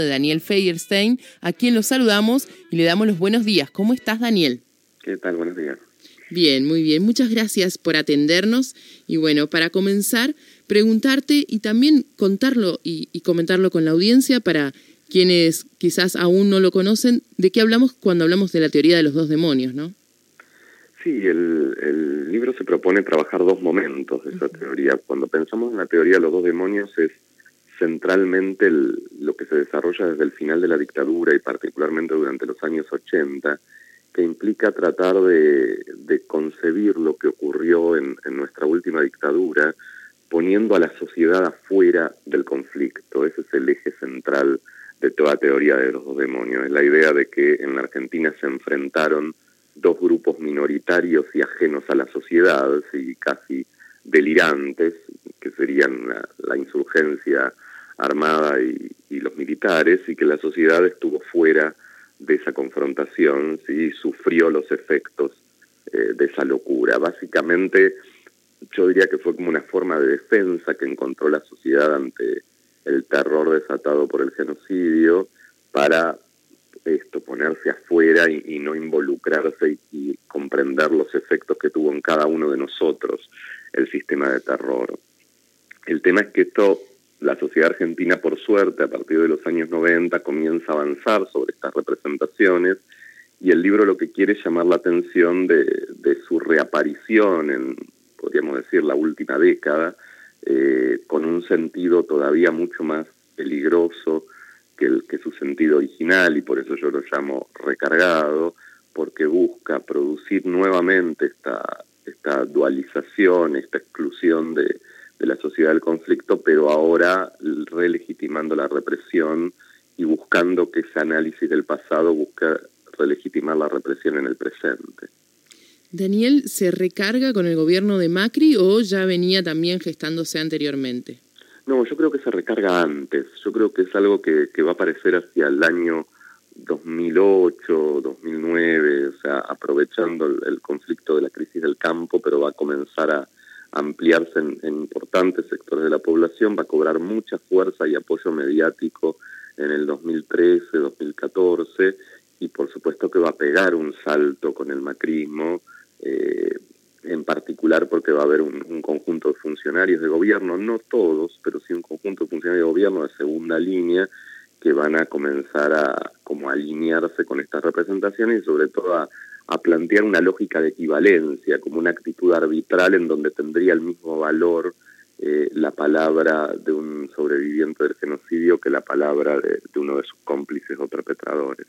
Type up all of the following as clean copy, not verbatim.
de Daniel Feierstein, a quien los saludamos y le damos los buenos días. ¿Cómo estás, Daniel? ¿Qué tal? Buenos días. Bien, muy bien. Muchas gracias por atendernos. Y bueno, para comenzar, preguntarte y también contarlo y comentarlo con la audiencia para quienes quizás aún no lo conocen, ¿de qué hablamos cuando hablamos de la teoría de los dos demonios, no? Sí, el libro se propone trabajar dos momentos de esa teoría. Cuando pensamos en la teoría de los dos demonios es centralmente lo que se desarrolla desde el final de la dictadura y particularmente durante los años 80, que implica tratar de concebir lo que ocurrió en nuestra última dictadura, poniendo a la sociedad afuera del conflicto. Ese es el eje central de toda teoría de los dos demonios. Es la idea de que en la Argentina se enfrentaron dos grupos minoritarios y ajenos a la sociedad, y casi delirantes, que serían la insurgencia armada y los militares, y que la sociedad estuvo fuera de esa confrontación, ¿sí? Sufrió los efectos de esa locura. Básicamente, yo diría que fue como una forma de defensa que encontró la sociedad ante el terror desatado por el genocidio para ponerse afuera y no involucrarse y comprender los efectos que tuvo en cada uno de nosotros el sistema de terror. El tema es que la sociedad argentina, por suerte, a partir de los años 90, comienza a avanzar sobre estas representaciones, y el libro lo que quiere es llamar la atención de su reaparición en, podríamos decir, la última década, con un sentido todavía mucho más peligroso que su sentido original, y por eso yo lo llamo recargado, porque busca producir nuevamente esta dualización, esta exclusión de la sociedad del conflicto, pero ahora relegitimando la represión y buscando que ese análisis del pasado busca relegitimar la represión en el presente. Daniel, ¿se recarga con el gobierno de Macri o ya venía también gestándose anteriormente? No, yo creo que se recarga antes. Yo creo que es algo que va a aparecer hacia el año 2008, 2009, o sea, aprovechando el conflicto de la crisis del campo, pero va a comenzar a ampliarse en importantes sectores de la población, va a cobrar mucha fuerza y apoyo mediático en el 2013, 2014, y por supuesto que va a pegar un salto con el macrismo, en particular porque va a haber un conjunto de funcionarios de gobierno, no todos, pero sí un conjunto de funcionarios de gobierno de segunda línea, que van a comenzar a alinearse con estas representaciones y sobre todo a plantear una lógica de equivalencia, como una actitud arbitral en donde tendría el mismo valor la palabra de un sobreviviente del genocidio que la palabra de uno de sus cómplices o perpetradores.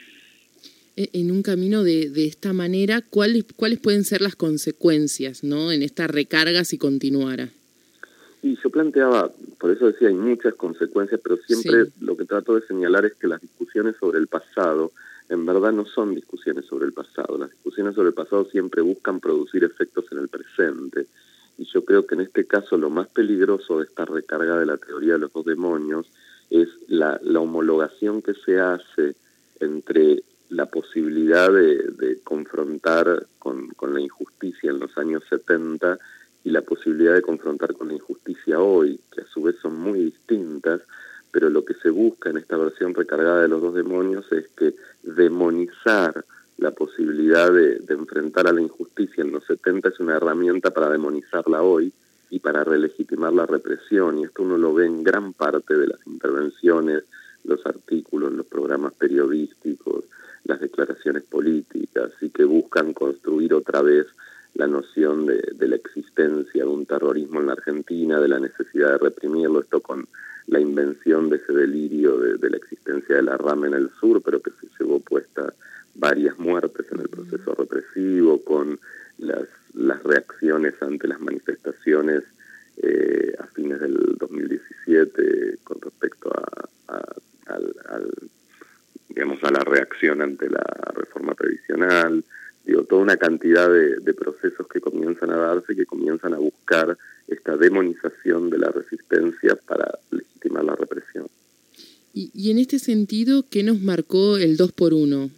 En un camino de esta manera, ¿cuáles pueden ser las consecuencias, ¿no?, en esta recarga si continuara? Y yo planteaba, por eso decía, hay muchas consecuencias, pero siempre sí, lo que trato de señalar es que las discusiones sobre el pasado en verdad no son discusiones sobre el pasado. Las discusiones sobre el pasado siempre buscan producir efectos en el presente. Y yo creo que en este caso lo más peligroso de esta recarga de la teoría de los dos demonios es la homologación que se hace entre la posibilidad de confrontar con la injusticia en los años 70 y la posibilidad de confrontar con la injusticia hoy, que a su vez son muy distintas, pero lo que se busca en esta versión recargada de los dos demonios es que demonizar la posibilidad de enfrentar a la injusticia en los 70 es una herramienta para demonizarla hoy y para relegitimar la represión, y esto uno lo ve en gran parte de las intervenciones, los artículos, los programas periodísticos, las declaraciones políticas, y que buscan construir otra vez la noción de la existencia de un terrorismo en la Argentina, de la necesidad de reprimirlo, esto con la invención de ese delirio de la existencia de la rama en el sur, pero que se llevó puesta varias muertes en el proceso represivo, con las reacciones ante las manifestaciones a fines del 2017 con respecto a la reacción ante la reforma previsional. Digo, toda una cantidad de procesos que comienzan a darse y que comienzan a buscar esta demonización de la resistencia para legitimar la represión. Y en este sentido, ¿qué nos marcó el 2x1?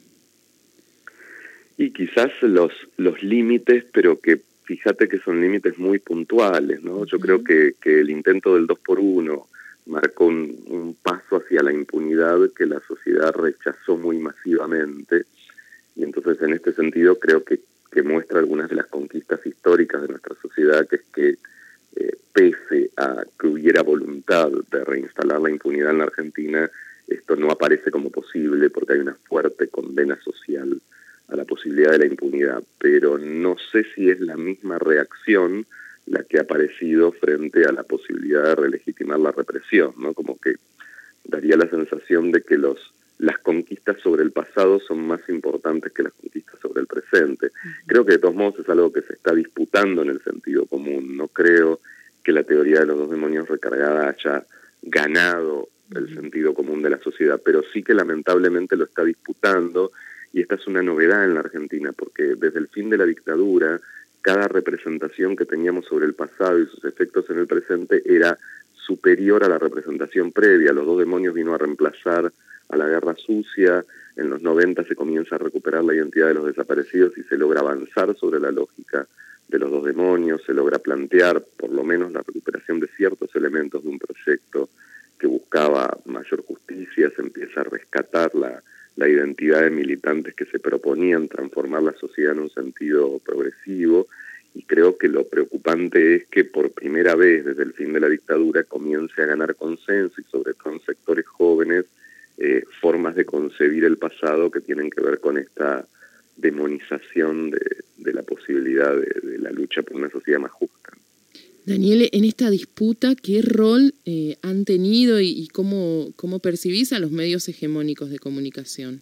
Y quizás los límites, pero que fíjate que son límites muy puntuales, ¿no? Yo creo que el intento del 2x1 marcó un paso hacia la impunidad que la sociedad rechazó muy masivamente, y entonces en este sentido creo que muestra algunas de las conquistas históricas de nuestra sociedad, que es que pese a que hubiera voluntad de reinstalar la impunidad en la Argentina, esto no aparece como posible porque hay una fuerte condena social a la posibilidad de la impunidad, pero no sé si es la misma reacción la que ha aparecido frente a la posibilidad de relegitimar la represión, ¿no? Como que daría la sensación de que las conquistas sobre el pasado son más importantes que las conquistas sobre el presente. Creo que de todos modos es algo que se está disputando en el sentido común. No creo que la teoría de los dos demonios recargada haya ganado el sentido común de la sociedad, pero sí que lamentablemente lo está disputando, y esta es una novedad en la Argentina, porque desde el fin de la dictadura, cada representación que teníamos sobre el pasado y sus efectos en el presente era superior a la representación previa. Los dos demonios vino a reemplazar a la guerra sucia. En los 90 se comienza a recuperar la identidad de los desaparecidos y se logra avanzar sobre la lógica de los dos demonios, se logra plantear por lo menos la recuperación de ciertos elementos de un proyecto que buscaba mayor justicia, se empieza a rescatar la identidad de militantes que se proponían transformar la sociedad en un sentido progresivo, y creo que lo preocupante es que por primera vez desde el fin de la dictadura comience a ganar consenso, y sobre todo en sectores jóvenes, formas de concebir el pasado que tienen que ver con esta demonización de la posibilidad de la lucha por una sociedad más justa. Daniel, en esta disputa, ¿qué rol han tenido y cómo percibís a los medios hegemónicos de comunicación?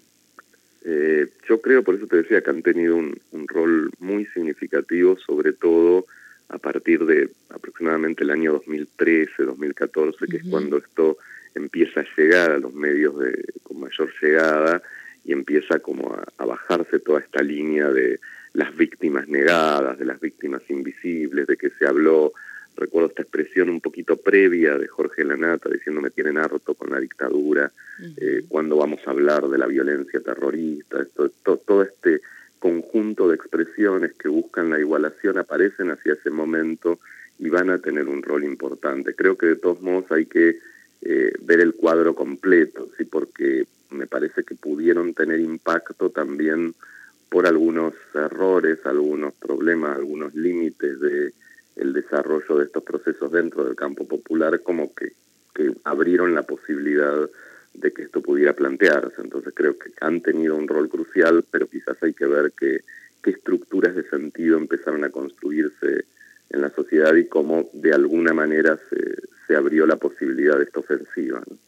Yo creo, por eso te decía, que han tenido un rol muy significativo, sobre todo a partir de aproximadamente el año 2013, 2014, que es cuando esto empieza a llegar a los medios con mayor llegada, y empieza como a bajarse toda esta línea de las víctimas negadas, de las víctimas invisibles, de que se habló. Recuerdo esta expresión un poquito previa de Jorge Lanata diciendo: me tienen harto con la dictadura, ¿cuándo vamos a hablar de la violencia terrorista? Todo este conjunto de expresiones que buscan la igualación aparecen hacia ese momento y van a tener un rol importante. Creo que de todos modos hay que ver el cuadro completo, ¿sí? Porque me parece que pudieron tener impacto también por algunos errores, algunos problemas, algunos límites de el desarrollo de estos procesos dentro del campo popular, como que abrieron la posibilidad de que esto pudiera plantearse. Entonces creo que han tenido un rol crucial, pero quizás hay que ver qué estructuras de sentido empezaron a construirse en la sociedad y cómo de alguna manera se abrió la posibilidad de esta ofensiva, ¿no?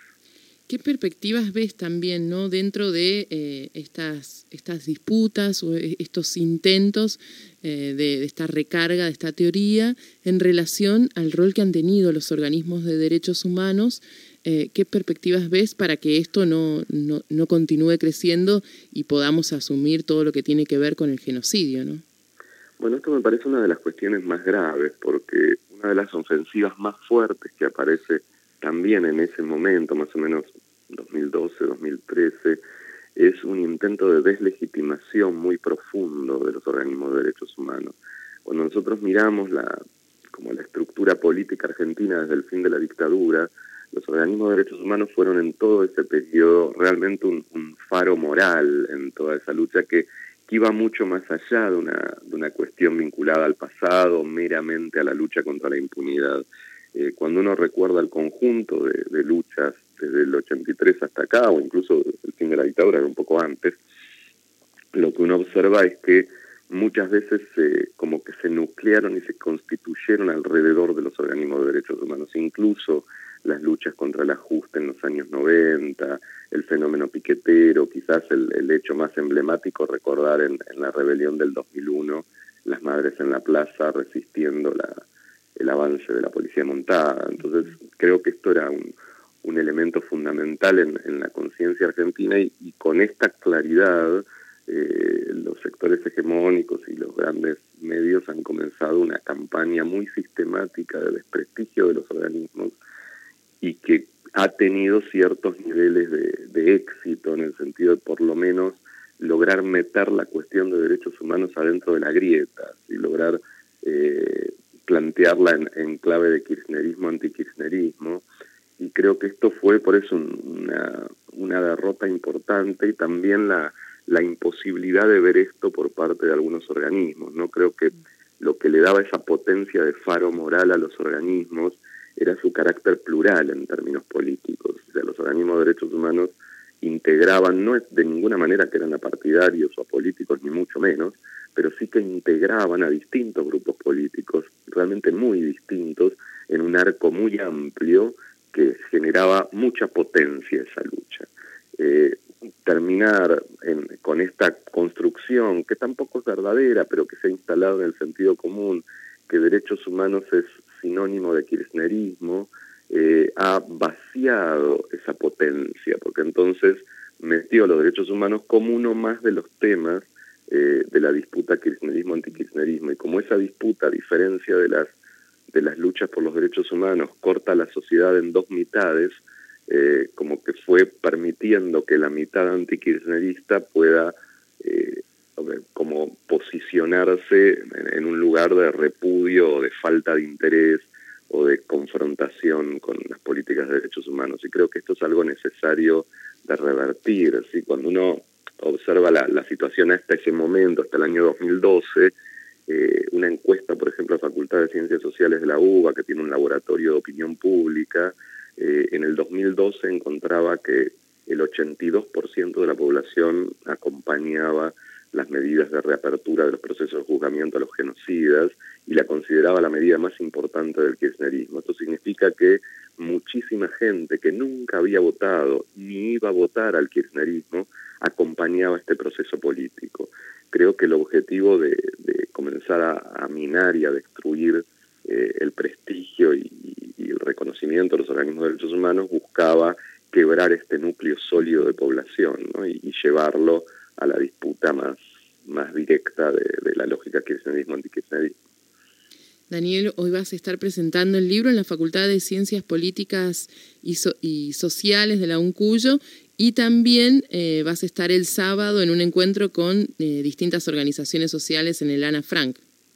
¿Qué perspectivas ves también, ¿no?, dentro de estas disputas o estos intentos de esta recarga de esta teoría en relación al rol que han tenido los organismos de derechos humanos? ¿Qué perspectivas ves para que esto no continúe creciendo y podamos asumir todo lo que tiene que ver con el genocidio, ¿no? Bueno, esto me parece una de las cuestiones más graves, porque una de las ofensivas más fuertes que aparece también en ese momento, más o menos 2012, 2013, es un intento de deslegitimación muy profundo de los organismos de derechos humanos. Cuando nosotros miramos la estructura política argentina desde el fin de la dictadura, los organismos de derechos humanos fueron en todo ese periodo realmente un faro moral en toda esa lucha que iba mucho más allá de una cuestión vinculada al pasado, meramente a la lucha contra la impunidad. Cuando uno recuerda el conjunto de luchas desde el 83 hasta acá, o incluso el fin de la dictadura, un poco antes, lo que uno observa es que muchas veces como que se nuclearon y se constituyeron alrededor de los organismos de derechos humanos, incluso las luchas contra el ajuste en los años 90, el fenómeno piquetero, quizás el hecho más emblemático recordar en la rebelión del 2001, las madres en la plaza resistiendo el avance de la policía montada. Entonces creo que esto era un elemento fundamental en la conciencia argentina, y con esta claridad los sectores hegemónicos y los grandes medios han comenzado una campaña muy sistemática de desprestigio de los organismos, y que ha tenido ciertos niveles de éxito en el sentido de por lo menos lograr meter la cuestión de derechos humanos adentro de la grieta y lograr plantearla en clave de kirchnerismo, antikirchnerismo, creo que esto fue por eso una derrota importante, y también la imposibilidad de ver esto por parte de algunos organismos, ¿no? Creo que lo que le daba esa potencia de faro moral a los organismos era su carácter plural en términos políticos. O sea, los organismos de derechos humanos integraban, no es de ninguna manera que eran apartidarios o apolíticos, ni mucho menos, pero sí que integraban a distintos grupos políticos, realmente muy distintos, en un arco muy amplio que generaba mucha potencia esa lucha. Terminar con esta construcción, que tampoco es verdadera, pero que se ha instalado en el sentido común, que derechos humanos es sinónimo de kirchnerismo, ha vaciado esa potencia, porque entonces metió los derechos humanos como uno más de los temas de la disputa kirchnerismo-antikirchnerismo, y como esa disputa, a diferencia de las luchas por los derechos humanos, corta la sociedad en dos mitades, como que fue permitiendo que la mitad antikirchnerista pueda como posicionarse en un lugar de repudio o de falta de interés o de confrontación con las políticas de derechos humanos. Y creo que esto es algo necesario de revertir, ¿sí? Cuando uno observa la situación hasta ese momento, hasta el año 2012, una encuesta, por ejemplo, de la Facultad de Ciencias Sociales de la UBA, que tiene un laboratorio de opinión pública, en el 2012 encontraba que el 82% de la población acompañaba las medidas de reapertura de los procesos de juzgamiento a los genocidas y la consideraba la medida más importante del kirchnerismo. Esto significa que muchísima gente que nunca había votado ni iba a votar al kirchnerismo acompañaba este proceso político. Creo que el objetivo de comenzar a minar y a destruir el prestigio y el reconocimiento de los organismos de derechos humanos buscaba quebrar este núcleo sólido de población, ¿no? y llevarlo a la disputa más directa de la lógica kirchnerismo-antikirchnerismo. Daniel, hoy vas a estar presentando el libro en la Facultad de Ciencias Políticas y Sociales de la UNCUYO, y también vas a estar el sábado en un encuentro con distintas organizaciones sociales en el Ana Frank.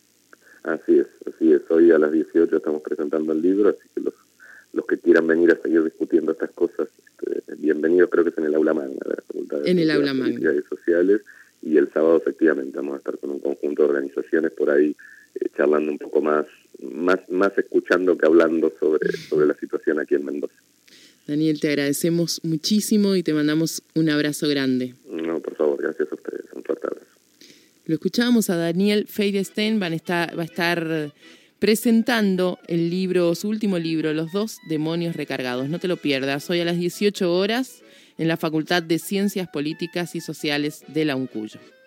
Así es. Hoy a las 18 estamos presentando el libro, así que los que quieran venir a seguir discutiendo estas cosas, bienvenidos. Creo que es en el Aula Magna de la Facultad de Ciencias Políticas y Sociales, y el sábado efectivamente vamos a estar con un conjunto de organizaciones por ahí charlando un poco más escuchando que hablando sobre la situación aquí en Mendoza. Daniel, te agradecemos muchísimo y te mandamos un abrazo grande. No, por favor, gracias a ustedes. Un fuerte abrazo. Lo escuchábamos a Daniel Feierstein, va a estar presentando el libro, su último libro, Los dos demonios recargados. No te lo pierdas, hoy a las 18 horas en la Facultad de Ciencias Políticas y Sociales de la UNCUYO.